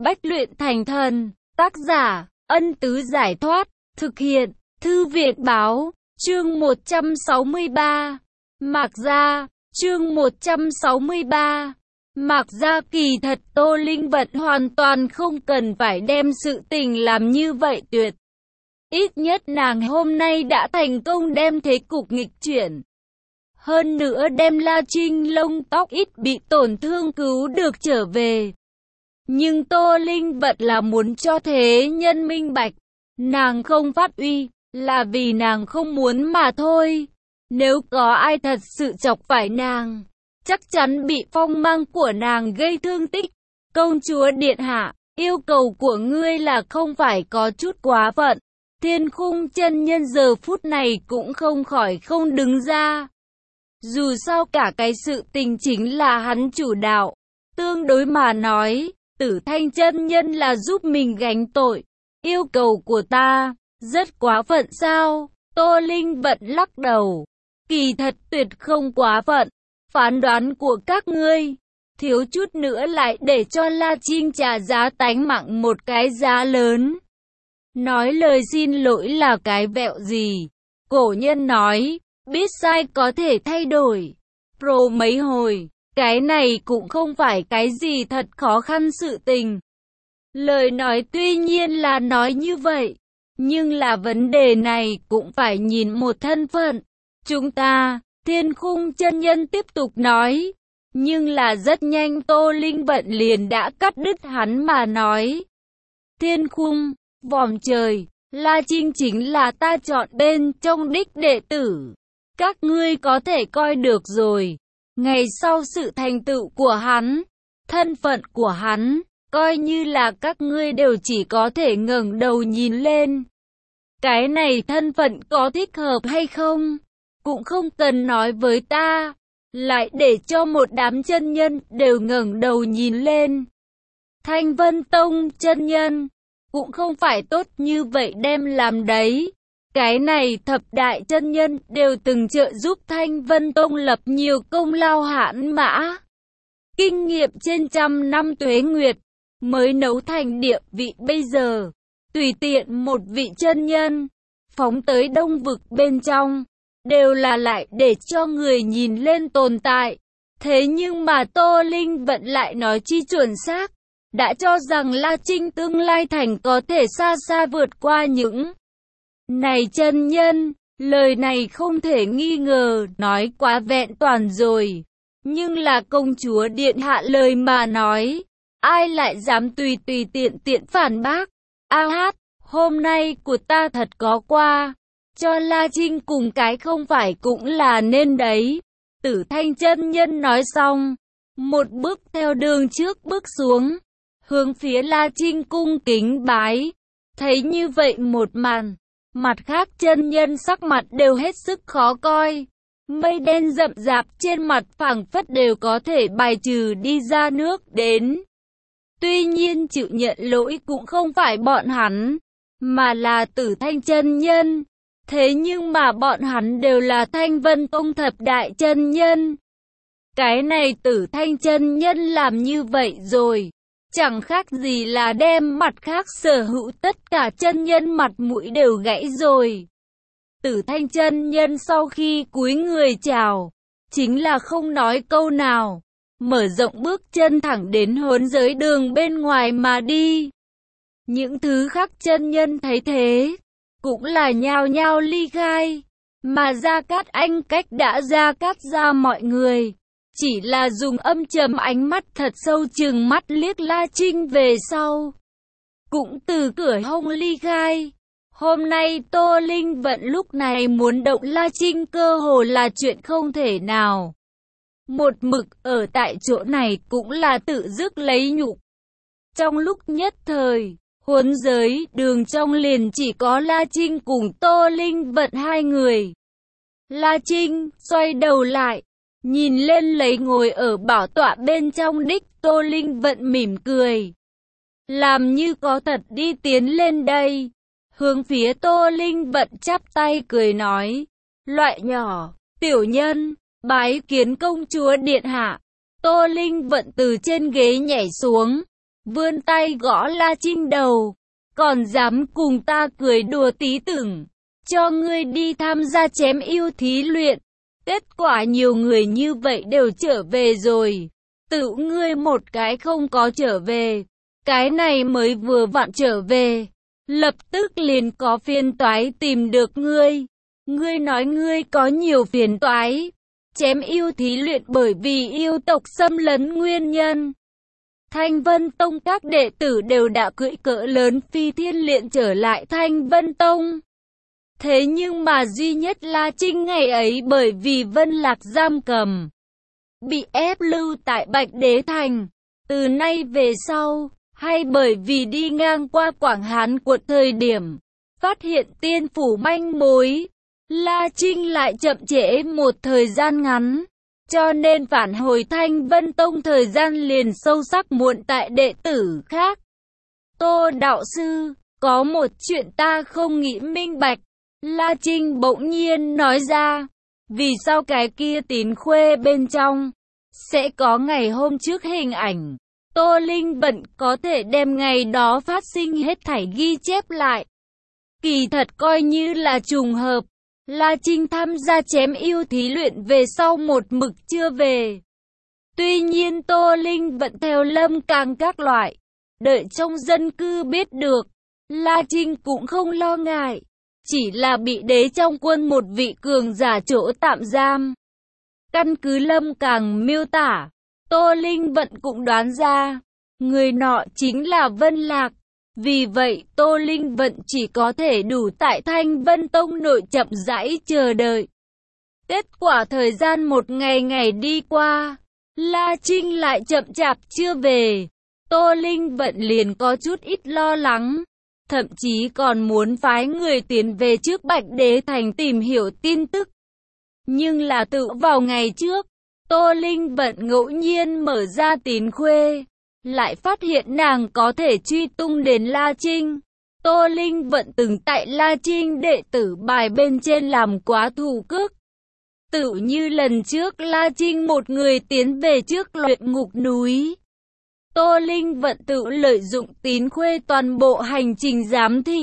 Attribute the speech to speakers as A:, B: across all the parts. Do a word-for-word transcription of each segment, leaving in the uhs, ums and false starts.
A: Bách luyện thành thần. Tác giả, Ân Tứ Giải Thoát. Thực hiện, Thư viện Báo. Chương một trăm sáu mươi ba. Mạc Gia. Chương một trăm sáu mươi ba. Mạc Gia. Kỳ thật Tô Linh Vận hoàn toàn không cần phải đem sự tình làm như vậy tuyệt. Ít nhất nàng hôm nay đã thành công đem thế cục nghịch chuyển. Hơn nữa đem La Trinh lông tóc ít bị tổn thương cứu được trở về. Nhưng Tô Linh Vận là muốn cho thế nhân minh bạch. Nàng không phát uy, là vì nàng không muốn mà thôi. Nếu có ai thật sự chọc phải nàng, chắc chắn bị phong mang của nàng gây thương tích. Công chúa điện hạ, yêu cầu của ngươi là không phải có chút quá phận. Thiên Khung chân nhân giờ phút này cũng không khỏi không đứng ra. Dù sao cả cái sự tình chính là hắn chủ đạo. Tương đối mà nói, Tử Thanh chân nhân là giúp mình gánh tội. Yêu cầu của ta, rất quá phận sao? Tô Linh Vận lắc đầu. Kỳ thật tuyệt không quá phận. Phán đoán của các ngươi, thiếu chút nữa lại để cho La Trinh trả giá tánh mạng một cái giá lớn. Nói lời xin lỗi là cái vẹo gì? Cổ nhân nói, biết sai có thể thay đổi. Pro mấy hồi, cái này cũng không phải cái gì thật khó khăn sự tình. Lời nói tuy nhiên là nói như vậy, nhưng là vấn đề này cũng phải nhìn một thân phận. Chúng ta, Thiên Khung chân nhân tiếp tục nói, nhưng là rất nhanh Tô Linh Vận liền đã cắt đứt hắn mà nói. Thiên Khung, vòm trời, La Trinh chính là ta chọn bên trong đích đệ tử. Các ngươi có thể coi được rồi. Ngày sau sự thành tựu của hắn, thân phận của hắn, coi như là các ngươi đều chỉ có thể ngẩng đầu nhìn lên. Cái này thân phận có thích hợp hay không, cũng không cần nói với ta, lại để cho một đám chân nhân đều ngẩng đầu nhìn lên. Thanh Vân Tông chân nhân, cũng không phải tốt như vậy đem làm đấy. Cái này thập đại chân nhân đều từng trợ giúp Thanh Vân Tông lập nhiều công lao hãn mã. Kinh nghiệm trên trăm năm tuế nguyệt, mới nấu thành địa vị bây giờ. Tùy tiện một vị chân nhân, phóng tới đông vực bên trong, đều là lại để cho người nhìn lên tồn tại. Thế nhưng mà Tô Linh Vận lại nói chi chuẩn xác, đã cho rằng La Trinh tương lai thành có thể xa xa vượt qua những này chân nhân. Lời này không thể nghi ngờ, nói quá vẹn toàn rồi. Nhưng là công chúa điện hạ lời mà nói, ai lại dám tùy tùy tiện tiện phản bác. A hát, hôm nay của ta thật có qua, cho La Trinh cùng cái không phải cũng là nên đấy. Tử Thanh chân nhân nói xong, một bước theo đường trước bước xuống, hướng phía La Trinh cung kính bái. Thấy như vậy một màn, mặt khác chân nhân sắc mặt đều hết sức khó coi. Mây đen rậm rạp trên mặt phảng phất đều có thể bài trừ đi ra nước đến. Tuy nhiên chịu nhận lỗi cũng không phải bọn hắn, mà là Tử Thanh chân nhân. Thế nhưng mà bọn hắn đều là Thanh Vân Tông thập đại chân nhân. Cái này Tử Thanh chân nhân làm như vậy rồi, chẳng khác gì là đem mặt khác sở hữu tất cả chân nhân mặt mũi đều gãy rồi. Tử Thanh chân nhân sau khi cúi người chào, chính là không nói câu nào, mở rộng bước chân thẳng đến hốn giới đường bên ngoài mà đi. Những thứ khác chân nhân thấy thế, cũng là nhao nhao ly khai, mà Gia Cát Anh cách đã Gia Cát ra mọi người. Chỉ là dùng âm trầm ánh mắt thật sâu chừng mắt liếc La Trinh về sau, cũng từ cửa hông ly khai. Hôm nay Tô Linh Vận lúc này muốn động La Trinh cơ hồ là chuyện không thể nào. Một mực ở tại chỗ này cũng là tự dứt lấy nhục. Trong lúc nhất thời, huấn giới đường trong liền chỉ có La Trinh cùng Tô Linh Vận hai người. La Trinh xoay đầu lại, nhìn lên lấy ngồi ở bảo tọa bên trong đích Tô Linh Vận mỉm cười, làm như có thật đi tiến lên đây, hướng phía Tô Linh Vận chắp tay cười nói, loại nhỏ, tiểu nhân, bái kiến công chúa điện hạ. Tô Linh Vận từ trên ghế nhảy xuống, vươn tay gõ La Trinh đầu. Còn dám cùng ta cười đùa tí tưởng, cho ngươi đi tham gia chém yêu thí luyện. Kết quả nhiều người như vậy đều trở về rồi. Tự ngươi một cái không có trở về. Cái này mới vừa vặn trở về. Lập tức liền có phiền toái tìm được ngươi. Ngươi nói ngươi có nhiều phiền toái. Chém yêu thí luyện bởi vì yêu tộc xâm lấn nguyên nhân. Thanh Vân Tông các đệ tử đều đã cưỡi cỡ lớn phi thiên liện trở lại Thanh Vân Tông. Thế nhưng mà duy nhất La Trinh ngày ấy bởi vì Vân Lạc giam cầm, bị ép lưu tại Bạch Đế Thành. Từ nay về sau, hay bởi vì đi ngang qua Quảng Hán quận thời điểm, phát hiện tiên phủ manh mối, La Trinh lại chậm trễ một thời gian ngắn. Cho nên phản hồi Thanh Vân Tông thời gian liền sâu sắc muộn tại đệ tử khác. Tô đạo sư, có một chuyện ta không nghĩ minh bạch. La Trinh bỗng nhiên nói ra. Vì sao cái kia tín khuê bên trong sẽ có ngày hôm trước hình ảnh? Tô Linh Vận có thể đem ngày đó phát sinh hết thảy ghi chép lại. Kỳ thật coi như là trùng hợp. La Trinh tham gia chém yêu thí luyện về sau một mực chưa về. Tuy nhiên Tô Linh Vận theo Lâm Càng các loại, đợi trong dân cư biết được, La Trinh cũng không lo ngại. Chỉ là bị đế trong quân một vị cường giả chỗ tạm giam. Căn cứ Lâm Càng miêu tả, Tô Linh Vận cũng đoán ra, người nọ chính là Vân Lạc. Vì vậy Tô Linh Vận chỉ có thể đủ tại Thanh Vân Tông nội chậm rãi chờ đợi. Kết quả thời gian một ngày ngày đi qua, La Trinh lại chậm chạp chưa về. Tô Linh Vận liền có chút ít lo lắng, thậm chí còn muốn phái người tiến về trước Bạch Đế Thành tìm hiểu tin tức. Nhưng là tự vào ngày trước, Tô Linh Vận ngẫu nhiên mở ra tín khuê, lại phát hiện nàng có thể truy tung đến La Trinh. Tô Linh Vận từng tại La Trinh đệ tử bài bên trên làm quá thủ cước. Tự như lần trước La Trinh một người tiến về trước luyện ngục núi. Tô Linh Vận tự lợi dụng tín khuê toàn bộ hành trình giám thị.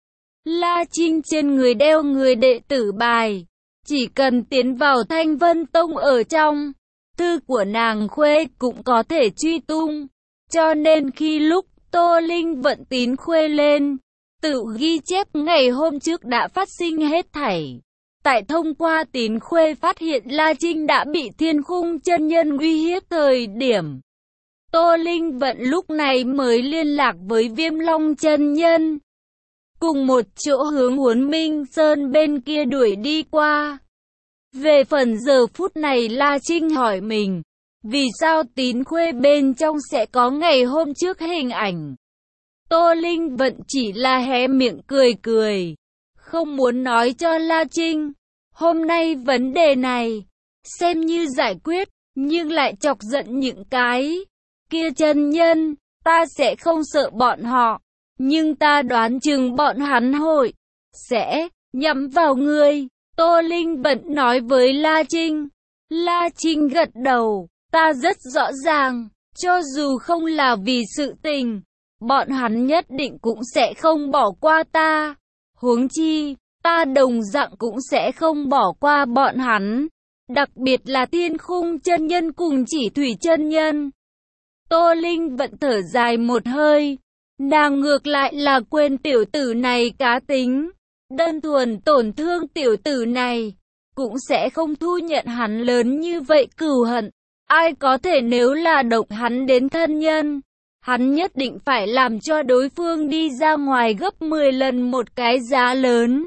A: La Trinh trên người đeo người đệ tử bài. Chỉ cần tiến vào Thanh Vân Tông ở trong, thư của nàng khuê cũng có thể truy tung. Cho nên khi lúc Tô Linh Vận tín khuê lên, tự ghi chép ngày hôm trước đã phát sinh hết thảy. Tại thông qua tín khuê phát hiện La Trinh đã bị Thiên Khung chân nhân uy hiếp thời điểm. Tô Linh Vận lúc này mới liên lạc với Viêm Long chân nhân. Cùng một chỗ hướng Huấn Minh Sơn bên kia đuổi đi qua. Về phần giờ phút này La Trinh hỏi mình, vì sao tín khuê bên trong sẽ có ngày hôm trước hình ảnh? Tô Linh Vận chỉ là hé miệng cười cười, không muốn nói cho La Trinh. Hôm nay vấn đề này, xem như giải quyết, nhưng lại chọc giận những cái kia chân nhân, ta sẽ không sợ bọn họ, nhưng ta đoán chừng bọn hắn hội sẽ nhắm vào ngươi. Tô Linh Vận nói với La Trinh. La Trinh gật đầu, ta rất rõ ràng, cho dù không là vì sự tình, bọn hắn nhất định cũng sẽ không bỏ qua ta. Huống chi, ta đồng dạng cũng sẽ không bỏ qua bọn hắn, đặc biệt là Thiên Khung chân nhân cùng Chỉ Thủy chân nhân. Tô Linh Vận thở dài một hơi, nàng ngược lại là quên tiểu tử này cá tính, đơn thuần tổn thương tiểu tử này, cũng sẽ không thu nhận hắn lớn như vậy cừu hận. Ai có thể nếu là động hắn đến thân nhân, hắn nhất định phải làm cho đối phương đi ra ngoài gấp mười lần một cái giá lớn.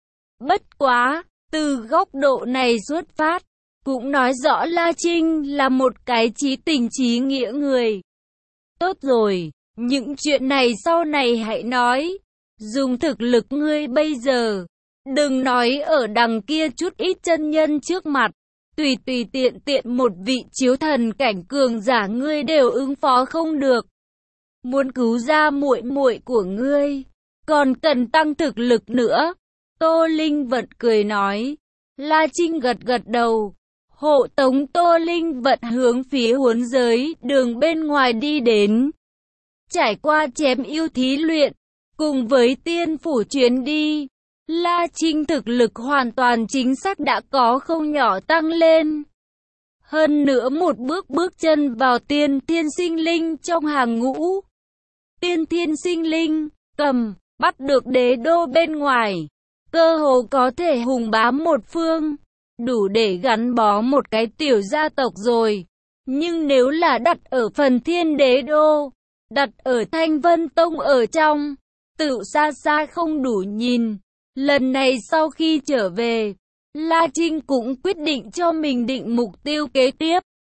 A: Bất quá, từ góc độ này xuất phát, cũng nói rõ La Trinh là một cái chí tình chí nghĩa người. Tốt rồi, những chuyện này sau này hãy nói. Dùng thực lực ngươi bây giờ, đừng nói ở đằng kia chút ít chân nhân trước mặt, tùy tùy tiện tiện một vị chiếu thần cảnh cường giả ngươi đều ứng phó không được. Muốn cứu ra muội muội của ngươi, còn cần tăng thực lực nữa. Tô Linh Vận cười nói. La Trinh gật gật đầu, hộ tống Tô Linh Vận hướng phía huấn giới đường bên ngoài đi đến. Trải qua chém yêu thí luyện, cùng với tiên phủ chuyến đi, La Trinh thực lực hoàn toàn chính xác đã có không nhỏ tăng lên. Hơn nữa một bước bước chân vào tiên thiên sinh linh trong hàng ngũ. Tiên thiên sinh linh, cầm, bắt được đế đô bên ngoài, cơ hồ có thể hùng bá một phương, đủ để gắn bó một cái tiểu gia tộc rồi. Nhưng nếu là đặt ở phần thiên đế đô, đặt ở Thanh Vân Tông ở trong, tự xa xa không đủ nhìn. Lần này sau khi trở về, La Trinh cũng quyết định cho mình định mục tiêu kế tiếp.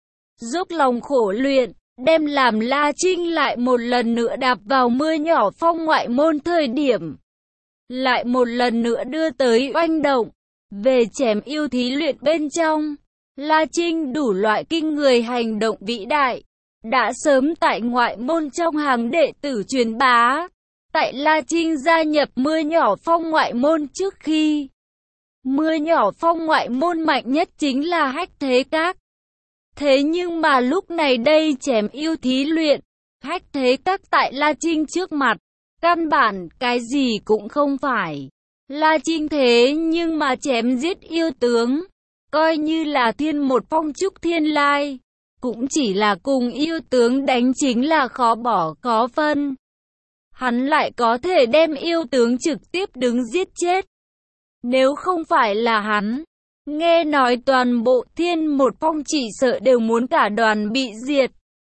A: Dốc lòng khổ luyện, đem làm La Trinh lại một lần nữa đạp vào mưa nhỏ phong ngoại môn thời điểm. Lại một lần nữa đưa tới oanh động, về chém yêu thí luyện bên trong. La Trinh đủ loại kinh người hành động vĩ đại, đã sớm tại ngoại môn trong hàng đệ tử truyền bá. Tại La Trinh gia nhập mưa nhỏ phong ngoại môn trước khi, mưa nhỏ phong ngoại môn mạnh nhất chính là Hách Thế Các. Thế nhưng mà lúc này đây chém yêu thí luyện, Hách Thế Các tại La Trinh trước mặt, căn bản cái gì cũng không phải. La Trinh thế nhưng mà chém giết yêu tướng, coi như là thiên một phong trúc thiên lai, cũng chỉ là cùng yêu tướng đánh chính là khó bỏ khó phân. Hắn lại có thể đem yêu tướng trực tiếp đứng giết chết. Nếu không phải là hắn, nghe nói toàn bộ thiên một phong chỉ sợ đều muốn cả đoàn bị diệt.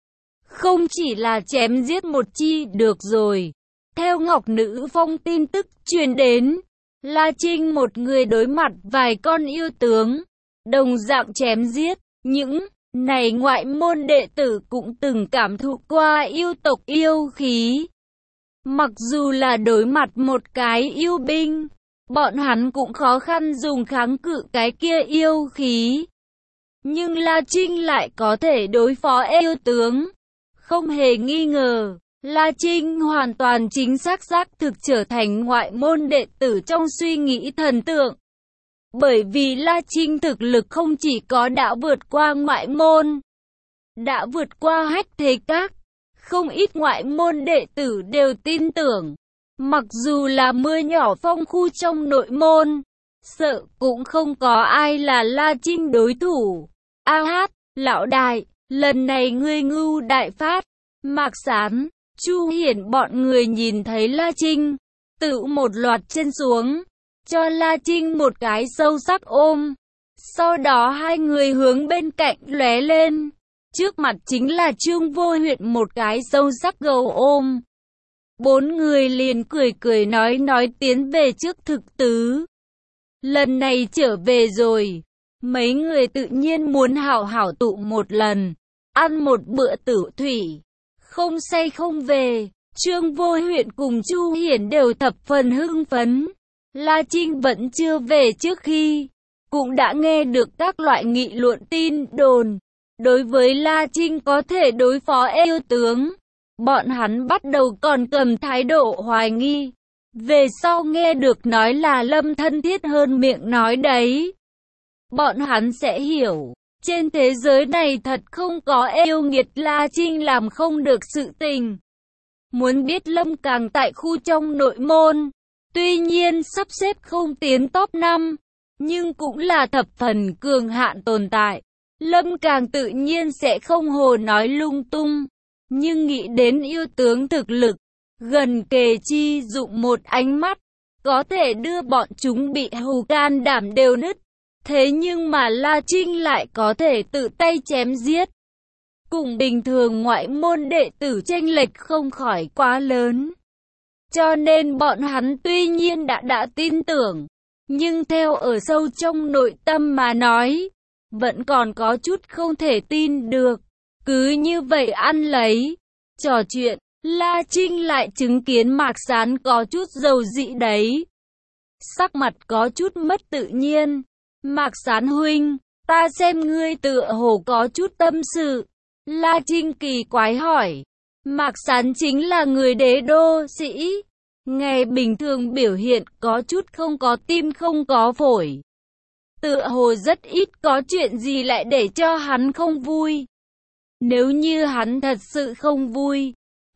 A: Không chỉ là chém giết một chi được rồi. Theo Ngọc Nữ Phong tin tức truyền đến, La Trinh một người đối mặt vài con yêu tướng, đồng dạng chém giết. Những này ngoại môn đệ tử cũng từng cảm thụ qua yêu tộc yêu khí. Mặc dù là đối mặt một cái yêu binh, bọn hắn cũng khó khăn dùng kháng cự cái kia yêu khí. Nhưng La Trinh lại có thể đối phó yêu tướng. Không hề nghi ngờ, La Trinh hoàn toàn chính xác xác thực trở thành ngoại môn đệ tử trong suy nghĩ thần tượng. Bởi vì La Trinh thực lực không chỉ có đã vượt qua ngoại môn, đã vượt qua Hách Thế Các. Không ít ngoại môn đệ tử đều tin tưởng, mặc dù là mưa nhỏ phong khu trong nội môn, sợ cũng không có ai là La Trinh đối thủ. A hát, lão đại, lần này ngươi ngưu đại phát. Mạc Sán, Chu Hiển bọn người nhìn thấy La Trinh, tự một loạt chân xuống, cho La Trinh một cái sâu sắc ôm. Sau đó hai người hướng bên cạnh lóe lên. Trước mặt chính là Trương Vô Huyện một cái sâu sắc gầu ôm. Bốn người liền cười cười nói nói tiến về trước thực tứ. Lần này trở về rồi, mấy người tự nhiên muốn hảo hảo tụ một lần, ăn một bữa tử thủy, không say không về. Trương Vô Huyện cùng Chu Hiển đều thập phần hưng phấn. La Trinh vẫn chưa về trước khi, cũng đã nghe được các loại nghị luận tin đồn. Đối với La Trinh có thể đối phó yêu tướng, bọn hắn bắt đầu còn cầm thái độ hoài nghi. Về sau nghe được nói là Lâm thân thiết hơn miệng nói đấy, bọn hắn sẽ hiểu, trên thế giới này thật không có yêu nghiệt La Trinh làm không được sự tình. Muốn biết Lâm Càng tại khu trong nội môn, tuy nhiên sắp xếp không tiến top năm, nhưng cũng là thập phần cường hạn tồn tại. Lâm Càng tự nhiên sẽ không hồ nói lung tung, nhưng nghĩ đến yêu tướng thực lực, gần kề chi dụng một ánh mắt, có thể đưa bọn chúng bị hù can đảm đều nứt. Thế nhưng mà La Trinh lại có thể tự tay chém giết. Cùng bình thường ngoại môn đệ tử chênh lệch không khỏi quá lớn. Cho nên bọn hắn tuy nhiên đã đã tin tưởng, nhưng theo ở sâu trong nội tâm mà nói, vẫn còn có chút không thể tin được. Cứ như vậy ăn lấy, trò chuyện, La Trinh lại chứng kiến Mạc Sán có chút dầu dị đấy. Sắc mặt có chút mất tự nhiên. Mạc Sán huynh, ta xem ngươi tựa hồ có chút tâm sự. La Trinh kỳ quái hỏi. Mạc Sán chính là người đế đô sĩ, ngày bình thường biểu hiện có chút không có tim không có phổi. Tựa hồ rất ít có chuyện gì lại để cho hắn không vui. Nếu như hắn thật sự không vui,